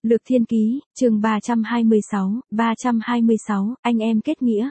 Lược Thiên Ký, chương 326, anh em kết nghĩa.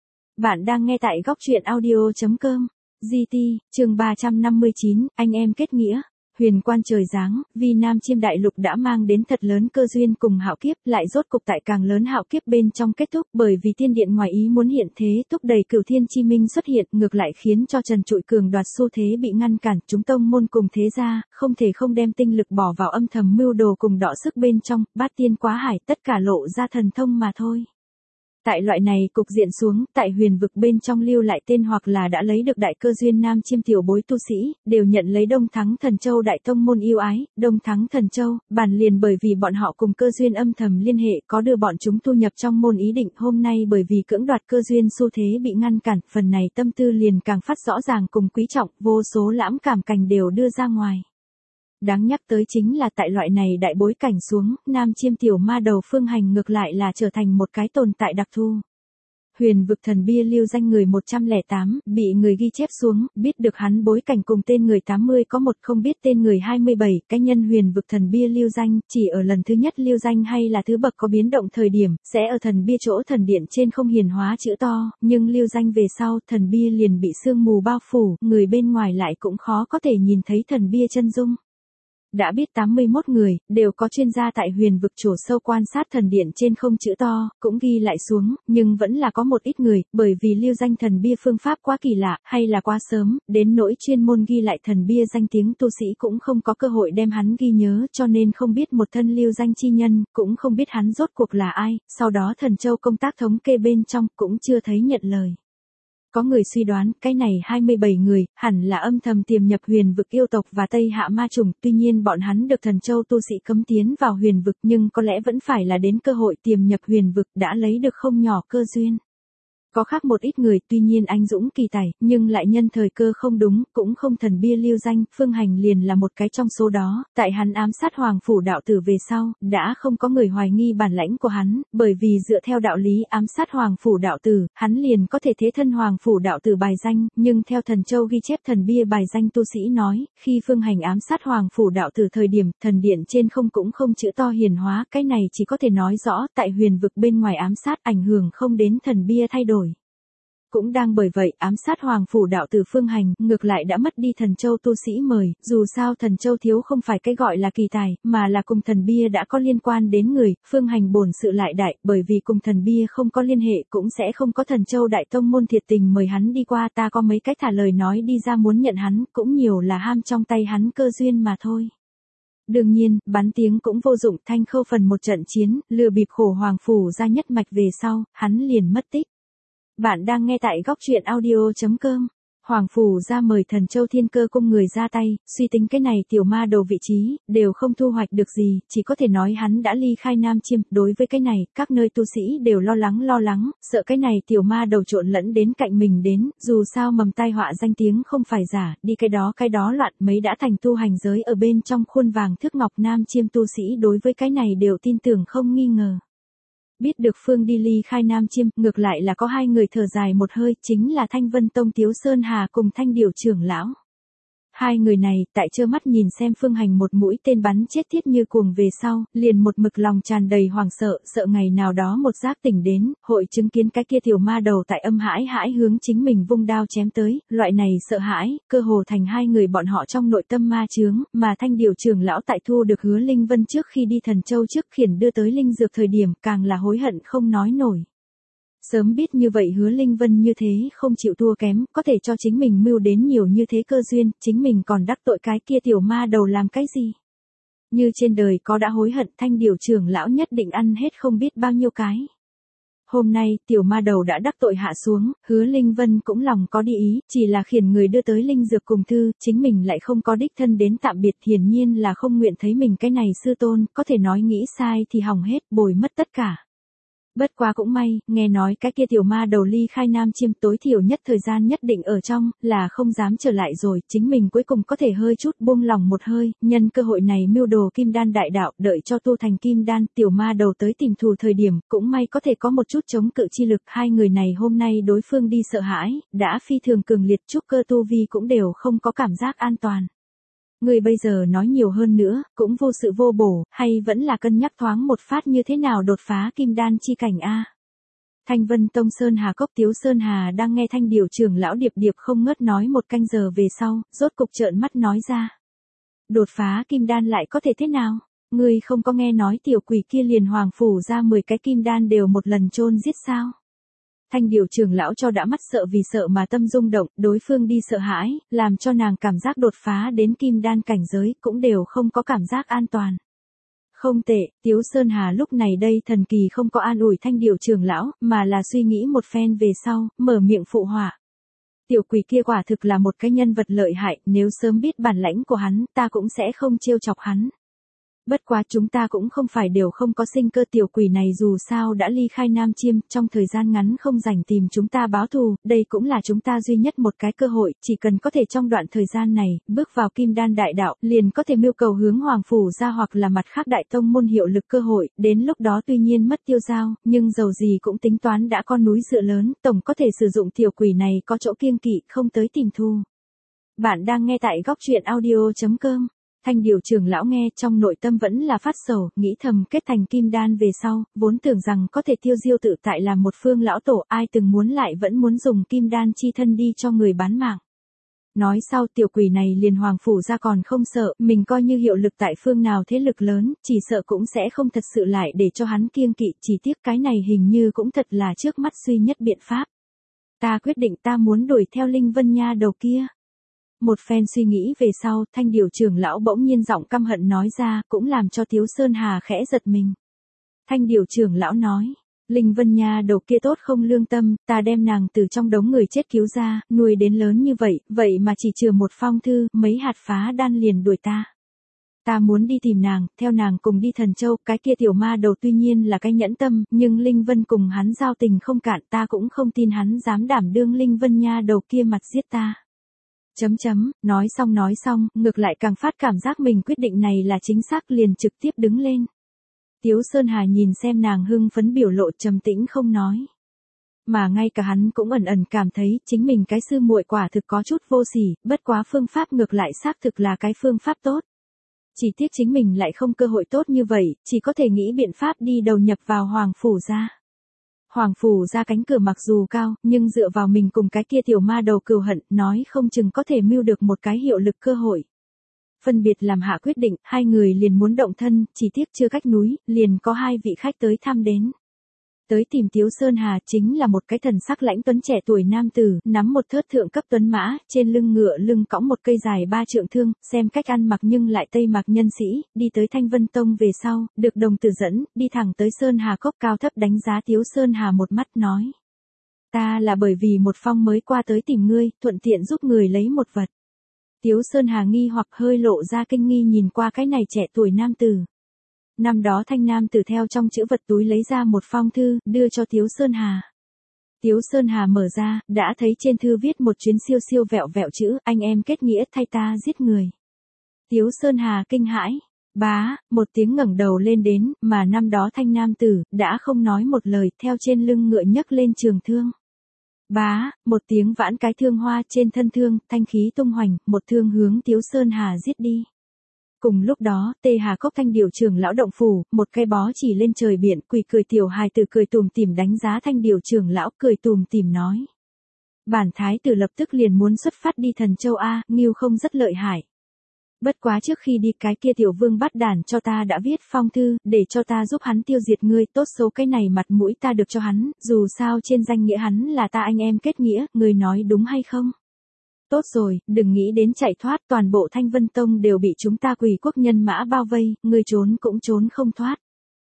Bạn đang nghe tại góc truyện audio.com. GT, chương 359, anh em kết nghĩa. Huyền quan trời giáng, vì Nam Chiêm Đại Lục đã mang đến thật lớn cơ duyên cùng hạo kiếp, lại rốt cục tại càng lớn hạo kiếp bên trong kết thúc, bởi vì thiên điện ngoài ý muốn hiện thế thúc đẩy Cửu Thiên Chi Minh xuất hiện, ngược lại khiến cho Trần Trụi Cường đoạt xu thế bị ngăn cản, chúng tông môn cùng thế gia, không thể không đem tinh lực bỏ vào âm thầm mưu đồ cùng đọ sức bên trong, bát tiên quá hải, tất cả lộ ra thần thông mà thôi. Tại loại này cục diện xuống, tại huyền vực bên trong lưu lại tên hoặc là đã lấy được đại cơ duyên Nam Chiêm tiểu bối tu sĩ, đều nhận lấy Đông Thắng Thần Châu đại tông môn yêu ái. Đông Thắng Thần Châu, bản liền bởi vì bọn họ cùng cơ duyên âm thầm liên hệ có đưa bọn chúng tu nhập trong môn ý định, hôm nay bởi vì cưỡng đoạt cơ duyên xu thế bị ngăn cản, phần này tâm tư liền càng phát rõ ràng cùng quý trọng, vô số lãm cảm cảnh đều đưa ra ngoài. Đáng nhắc tới chính là tại loại này đại bối cảnh xuống, Nam Chiêm tiểu ma đầu Phương Hành ngược lại là trở thành một cái tồn tại đặc thù. Huyền vực thần bia lưu danh người 108, bị người ghi chép xuống, biết được hắn bối cảnh cùng tên người 80 có một, không biết tên người 27, cái nhân huyền vực thần bia lưu danh, chỉ ở lần thứ nhất lưu danh hay là thứ bậc có biến động thời điểm, sẽ ở thần bia chỗ thần điện trên không hiển hóa chữ to, nhưng lưu danh về sau, thần bia liền bị sương mù bao phủ, người bên ngoài lại cũng khó có thể nhìn thấy thần bia chân dung. Đã biết 81 người, đều có chuyên gia tại huyền vực chỗ sâu quan sát thần điện trên không chữ to, cũng ghi lại xuống, nhưng vẫn là có một ít người, bởi vì lưu danh thần bia phương pháp quá kỳ lạ, hay là quá sớm, đến nỗi chuyên môn ghi lại thần bia danh tiếng tu sĩ cũng không có cơ hội đem hắn ghi nhớ, cho nên không biết một thân lưu danh chi nhân, cũng không biết hắn rốt cuộc là ai, sau đó Thần Châu công tác thống kê bên trong, cũng chưa thấy nhận lời. Có người suy đoán, cái này 27 người, hẳn là âm thầm tiềm nhập huyền vực yêu tộc và Tây Hạ ma trùng, tuy nhiên bọn hắn được Thần Châu tu sĩ cấm tiến vào huyền vực, nhưng có lẽ vẫn phải là đến cơ hội tiềm nhập huyền vực đã lấy được không nhỏ cơ duyên. Có khác một ít người, tuy nhiên anh dũng kỳ tài, nhưng lại nhân thời cơ không đúng, cũng không thần bia lưu danh, Phương Hành liền là một cái trong số đó, tại hắn ám sát Hoàng Phủ đạo tử về sau, đã không có người hoài nghi bản lãnh của hắn, bởi vì dựa theo đạo lý ám sát Hoàng Phủ đạo tử, hắn liền có thể thế thân Hoàng Phủ đạo tử bài danh, nhưng theo Thần Châu ghi chép thần bia bài danh tu sĩ nói, khi Phương Hành ám sát Hoàng Phủ đạo tử thời điểm, thần điện trên không cũng không chữ to hiển hóa, cái này chỉ có thể nói rõ, tại huyền vực bên ngoài ám sát ảnh hưởng không đến thần bia thay đổi. Cũng đang bởi vậy, ám sát Hoàng Phủ đạo tử Phương Hành, ngược lại đã mất đi Thần Châu tu sĩ mời, dù sao Thần Châu thiếu không phải cái gọi là kỳ tài, mà là cùng thần bia đã có liên quan đến người, Phương Hành bổn sự lại đại, bởi vì cùng thần bia không có liên hệ cũng sẽ không có Thần Châu đại tông môn thiệt tình mời hắn đi qua, ta có mấy cách thả lời nói đi ra muốn nhận hắn, cũng nhiều là ham trong tay hắn cơ duyên mà thôi. Đương nhiên, bắn tiếng cũng vô dụng, Thanh Khâu phần một trận chiến, lừa bịp khổ Hoàng Phủ ra nhất mạch về sau, hắn liền mất tích. Bạn đang nghe tại góc truyện audio.com. Hoàng Phủ ra mời Thần Châu Thiên Cơ cung người ra tay, suy tính cái này tiểu ma đầu vị trí, đều không thu hoạch được gì, chỉ có thể nói hắn đã ly khai Nam Chiêm, đối với cái này, các nơi tu sĩ đều lo lắng, sợ cái này tiểu ma đầu trộn lẫn đến cạnh mình đến, dù sao mầm tai họa danh tiếng không phải giả, đi cái đó loạn, mấy đã thành tu hành giới ở bên trong khuôn vàng thước ngọc Nam Chiêm tu sĩ đối với cái này đều tin tưởng không nghi ngờ. Biết được Phương đi ly khai Nam Chiêm, ngược lại là có hai người thở dài một hơi, chính là Thanh Vân Tông Tiếu Sơn Hà cùng Thanh Điểu trưởng lão. Hai người này, tại trơ mắt nhìn xem Phương Hành một mũi tên bắn chết thiết như cuồng về sau, liền một mực lòng tràn đầy hoảng sợ ngày nào đó một giác tỉnh đến, hội chứng kiến cái kia tiểu ma đầu tại âm hãi hướng chính mình vung đao chém tới, loại này sợ hãi, cơ hồ thành hai người bọn họ trong nội tâm ma chướng, mà Thanh Điểu trưởng lão tại thu được Hứa Linh Vân trước khi đi Thần Châu trước khiển đưa tới linh dược thời điểm, càng là hối hận không nói nổi. Sớm biết như vậy Hứa Linh Vân như thế không chịu thua kém, có thể cho chính mình mưu đến nhiều như thế cơ duyên, chính mình còn đắc tội cái kia tiểu ma đầu làm cái gì. Như trên đời có đã hối hận, Thanh Điểu trưởng lão nhất định ăn hết không biết bao nhiêu cái. Hôm nay, tiểu ma đầu đã đắc tội hạ xuống, Hứa Linh Vân cũng lòng có đi ý, chỉ là khiển người đưa tới linh dược cùng thư, chính mình lại không có đích thân đến tạm biệt, hiển nhiên là không nguyện thấy mình cái này sư tôn, có thể nói nghĩ sai thì hỏng hết, bồi mất tất cả. Bất quá cũng may, nghe nói cái kia tiểu ma đầu ly khai Nam Chiêm tối thiểu nhất thời gian nhất định ở trong, là không dám trở lại rồi, chính mình cuối cùng có thể hơi chút buông lòng một hơi, nhân cơ hội này mưu đồ kim đan đại đạo, đợi cho tu thành kim đan, tiểu ma đầu tới tìm thù thời điểm, cũng may có thể có một chút chống cự chi lực, hai người này hôm nay đối phương đi sợ hãi, đã phi thường cường liệt, trúc cơ tu vi cũng đều không có cảm giác an toàn. Ngươi bây giờ nói nhiều hơn nữa, cũng vô sự vô bổ, hay vẫn là cân nhắc thoáng một phát như thế nào đột phá kim đan chi cảnh a? Thanh Vân Tông Sơn Hà Cốc Tiếu Sơn Hà đang nghe Thanh Điều trưởng lão điệp điệp không ngớt nói một canh giờ về sau, rốt cục trợn mắt nói ra. Đột phá kim đan lại có thể thế nào? Ngươi không có nghe nói tiểu quỷ kia liền hoàng phủ ra 10 cái kim đan đều một lần chôn giết sao? Thanh Điều trưởng lão cho đã mắt sợ vì sợ mà tâm rung động, đối phương đi sợ hãi, làm cho nàng cảm giác đột phá đến kim đan cảnh giới cũng đều không có cảm giác an toàn. Không tệ, Tiếu Sơn Hà lúc này đây thần kỳ không có an ủi Thanh Điều trưởng lão, mà là suy nghĩ một phen về sau, mở miệng phụ họa. Tiểu quỷ kia quả thực là một cái nhân vật lợi hại, nếu sớm biết bản lãnh của hắn, ta cũng sẽ không trêu chọc hắn. Bất quá chúng ta cũng không phải đều không có sinh cơ, tiểu quỷ này dù sao đã ly khai Nam Chiêm, trong thời gian ngắn không rảnh tìm chúng ta báo thù, đây cũng là chúng ta duy nhất một cái cơ hội, chỉ cần có thể trong đoạn thời gian này, bước vào kim đan đại đạo, liền có thể mưu cầu hướng hoàng phủ ra hoặc là mặt khác đại tông môn hiệu lực cơ hội, đến lúc đó tuy nhiên mất tiêu dao, nhưng dầu gì cũng tính toán đã con núi dựa lớn, tổng có thể sử dụng tiểu quỷ này có chỗ kiêng kỵ, không tới tìm thù. Bạn đang nghe tại góc truyện audio.com. Thanh Điều trưởng lão nghe trong nội tâm vẫn là phát sầu, nghĩ thầm kết thành kim đan về sau, vốn tưởng rằng có thể tiêu diêu tự tại làm một phương lão tổ, ai từng muốn lại vẫn muốn dùng kim đan chi thân đi cho người bán mạng. Nói sau tiểu quỷ này liền hoàng phủ ra còn không sợ, mình coi như hiệu lực tại phương nào thế lực lớn, chỉ sợ cũng sẽ không thật sự lại để cho hắn kiêng kỵ, chỉ tiếc cái này hình như cũng thật là trước mắt duy nhất biện pháp. Ta quyết định ta muốn đuổi theo Linh Vân Nha đầu kia. Một phen suy nghĩ về sau, Thanh Điều trưởng lão bỗng nhiên giọng căm hận nói ra, cũng làm cho Tiếu Sơn Hà khẽ giật mình. Thanh Điều trưởng lão nói, Linh Vân Nha đầu kia tốt không lương tâm, ta đem nàng từ trong đống người chết cứu ra, nuôi đến lớn như vậy, vậy mà chỉ chừa một phong thư, mấy hạt phá đan liền đuổi ta. Ta muốn đi tìm nàng, theo nàng cùng đi Thần Châu, cái kia tiểu ma đầu tuy nhiên là cái nhẫn tâm, nhưng Linh Vân cùng hắn giao tình không cạn, ta cũng không tin hắn dám đảm đương Linh Vân Nha đầu kia mặt giết ta. Nói xong, ngược lại càng phát cảm giác mình quyết định này là chính xác, liền trực tiếp đứng lên. Tiếu Sơn Hà nhìn xem nàng hưng phấn biểu lộ, trầm tĩnh không nói. Mà ngay cả hắn cũng ẩn ẩn cảm thấy chính mình cái sư muội quả thực có chút vô sỉ, bất quá phương pháp ngược lại xác thực là cái phương pháp tốt. Chỉ tiếc chính mình lại không cơ hội tốt như vậy, chỉ có thể nghĩ biện pháp đi đầu nhập vào hoàng phủ ra. Hoàng phủ ra cánh cửa mặc dù cao, nhưng dựa vào mình cùng cái kia tiểu ma đầu cừu hận, nói không chừng có thể mưu được một cái hiệu lực cơ hội. Phân biệt làm hạ quyết định, hai người liền muốn động thân, chỉ tiếc chưa cách núi, liền có hai vị khách tới thăm đến. Tới tìm Tiếu Sơn Hà chính là một cái thần sắc lãnh tuấn trẻ tuổi nam tử, nắm một thớt thượng cấp tuấn mã, trên lưng ngựa lưng cõng một cây dài 3 trượng thương, xem cách ăn mặc nhưng lại tây mặc nhân sĩ, đi tới Thanh Vân Tông về sau, được đồng tử dẫn, đi thẳng tới Sơn Hà Cốc, cao thấp đánh giá Tiếu Sơn Hà một mắt nói. Ta là bởi vì một phong mới qua tới tìm ngươi, thuận tiện giúp người lấy một vật. Tiếu Sơn Hà nghi hoặc hơi lộ ra kinh nghi nhìn qua cái này trẻ tuổi nam tử. Năm đó thanh nam tử theo trong chữ vật túi lấy ra một phong thư, đưa cho Tiếu Sơn Hà. Tiếu Sơn Hà mở ra, đã thấy trên thư viết một chuyến siêu siêu vẹo vẹo chữ, anh em kết nghĩa thay ta giết người. Tiếu Sơn Hà kinh hãi, bá, một tiếng ngẩng đầu lên đến, mà năm đó thanh nam tử, đã không nói một lời, theo trên lưng ngựa nhấc lên trường thương. Bá, một tiếng vãn cái thương hoa trên thân thương, thanh khí tung hoành, một thương hướng Tiếu Sơn Hà giết đi. Cùng lúc đó, Tê Hà Cốc Thanh Điều trưởng lão động phủ, một cây bó chỉ lên trời biển, quỳ cười tiểu hài tử cười tùm tìm đánh giá Thanh Điều trưởng lão, cười tùm tìm nói. Bản thái tử lập tức liền muốn xuất phát đi Thần Châu A, Ngưu không rất lợi hại. Bất quá trước khi đi cái kia tiểu vương bắt đản cho ta đã viết phong thư, để cho ta giúp hắn tiêu diệt ngươi, tốt xấu cái này mặt mũi ta được cho hắn, dù sao trên danh nghĩa hắn là ta anh em kết nghĩa, ngươi nói đúng hay không? Tốt rồi, đừng nghĩ đến chạy thoát, toàn bộ Thanh Vân Tông đều bị chúng ta Quỷ quốc nhân mã bao vây, ngươi trốn cũng trốn không thoát.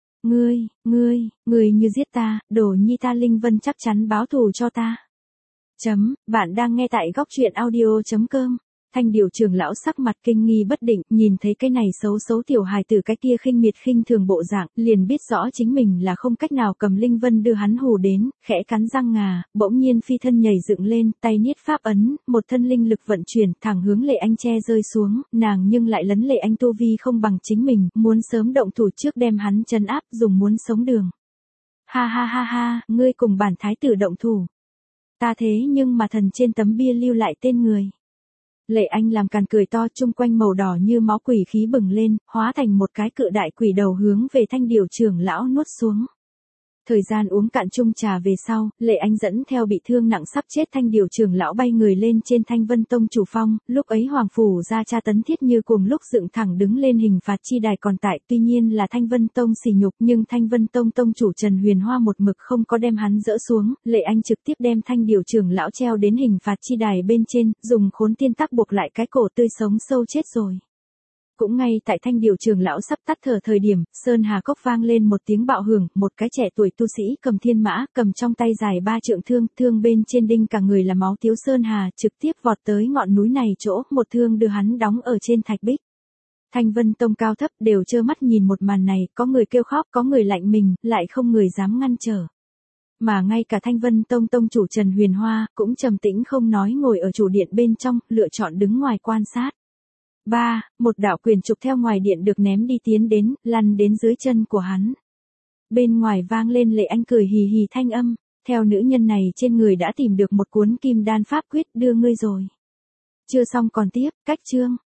Ngươi như giết ta, đồ nhi ta Linh Vân chắc chắn báo thù cho ta. Bạn đang nghe tại góc truyện audio.com. Thanh Điều trưởng lão sắc mặt kinh nghi bất định, nhìn thấy cái này xấu xấu tiểu hài tử cái kia khinh miệt khinh thường bộ dạng, liền biết rõ chính mình là không cách nào cầm Linh Vân đưa hắn hù đến, khẽ cắn răng ngà, bỗng nhiên phi thân nhảy dựng lên, tay niết pháp ấn, một thân linh lực vận chuyển, thẳng hướng Lệ Anh che rơi xuống, nàng nhưng lại lấn Lệ Anh tu vi không bằng chính mình, muốn sớm động thủ trước đem hắn trấn áp, dùng muốn sống đường. Ha, ngươi cùng bản thái tử động thủ. Ta thế nhưng mà thần trên tấm bia lưu lại tên người. Lệ Anh làm càn cười to, chung quanh màu đỏ như máu quỷ khí bừng lên, hóa thành một cái cự đại quỷ đầu hướng về Thanh Điều trưởng lão nuốt xuống. Thời gian uống cạn chung trà về sau, Lệ Anh dẫn theo bị thương nặng sắp chết Thanh Điều trưởng lão bay người lên trên Thanh Vân Tông chủ phong, lúc ấy Hoàng Phủ ra tra tấn Thiết Như cùng lúc dựng thẳng đứng lên hình phạt chi đài còn tại, tuy nhiên là Thanh Vân Tông sỉ nhục nhưng Thanh Vân Tông tông chủ Trần Huyền Hoa một mực không có đem hắn dỡ xuống, Lệ Anh trực tiếp đem Thanh Điều trưởng lão treo đến hình phạt chi đài bên trên, dùng khốn tiên tắc buộc lại cái cổ tươi sống sâu chết rồi. Cũng ngay tại Thanh Điều trưởng lão sắp tắt thở thời điểm, Sơn Hà Cốc vang lên một tiếng bạo hưởng, một cái trẻ tuổi tu sĩ cầm thiên mã, cầm trong tay dài 3 trượng thương, thương bên trên đinh cả người là máu Tiếu Sơn Hà, trực tiếp vọt tới ngọn núi này chỗ, một thương đưa hắn đóng ở trên thạch bích. Thanh Vân Tông cao thấp đều trơ mắt nhìn một màn này, có người kêu khóc, có người lạnh mình, lại không người dám ngăn trở. Mà ngay cả Thanh Vân Tông tông chủ Trần Huyền Hoa, cũng trầm tĩnh không nói ngồi ở chủ điện bên trong, lựa chọn đứng ngoài quan sát. Một đạo quyền trục theo ngoài điện được ném đi tiến đến, lăn đến dưới chân của hắn. Bên ngoài vang lên Lệ Anh cười hì hì thanh âm, theo nữ nhân này trên người đã tìm được một cuốn kim đan pháp quyết đưa ngươi rồi. Chưa xong còn tiếp, cách chương.